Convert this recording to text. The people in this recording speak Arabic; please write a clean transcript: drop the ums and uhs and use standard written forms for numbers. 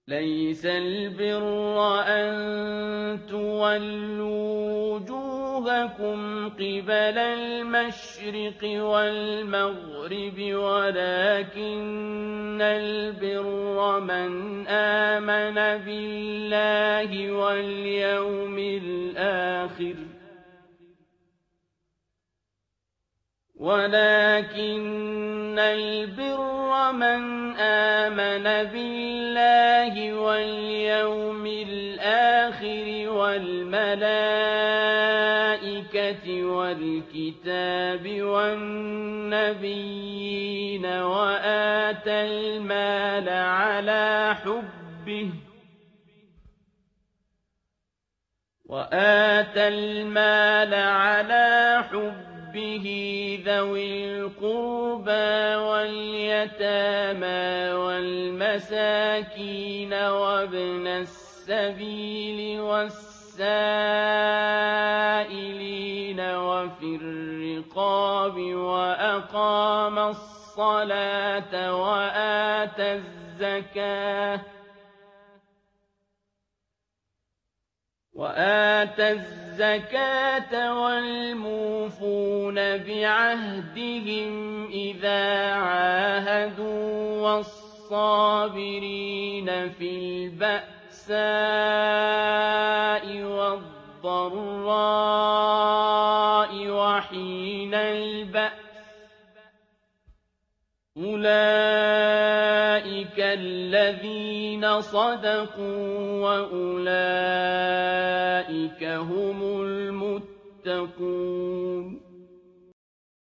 لَيْسَ الْبِرَّ أَن تُوَلُّوا وُجُوهَكُمْ قِبَلَ الْمَشْرِقِ وَالْمَغْرِبِ وَلَٰكِنَّ الْبِرَّ مَنْ آمَنَ بِاللَّهِ وَالْيَوْمِ الْآخِرِ وَالْمَلَائِكَةِ وَالْكِتَابِ وَالنَّبِيِّينَ وَآتَى الْمَالَ عَلَىٰ حُبِّهِ ذَوِي الْقُرْبَىٰ وَالْيَتَامَىٰ وَالْمَسَاكِينَ وَابْنَ السَّبِيلِ وَالسَّائِلِينَ وَفِي الرِّقَابِ وَأَقَامَ الصَّلَاةَ وَآتَى الزَّكَاةَ وَالْمُوفُونَ بِعَهْدِهِمْ إِذَا عَاهَدُوا وَالصَّابِرِينَ فِي الْبَأْسَاءِ وَالضَّرَّاءِ وَحِينَ الْبَأْسِ ۗ أُولَٰئِكَ الَّذِينَ صَدَقُوا وَأُولَٰئِكَ هُمُ الْمُتَّقُونَ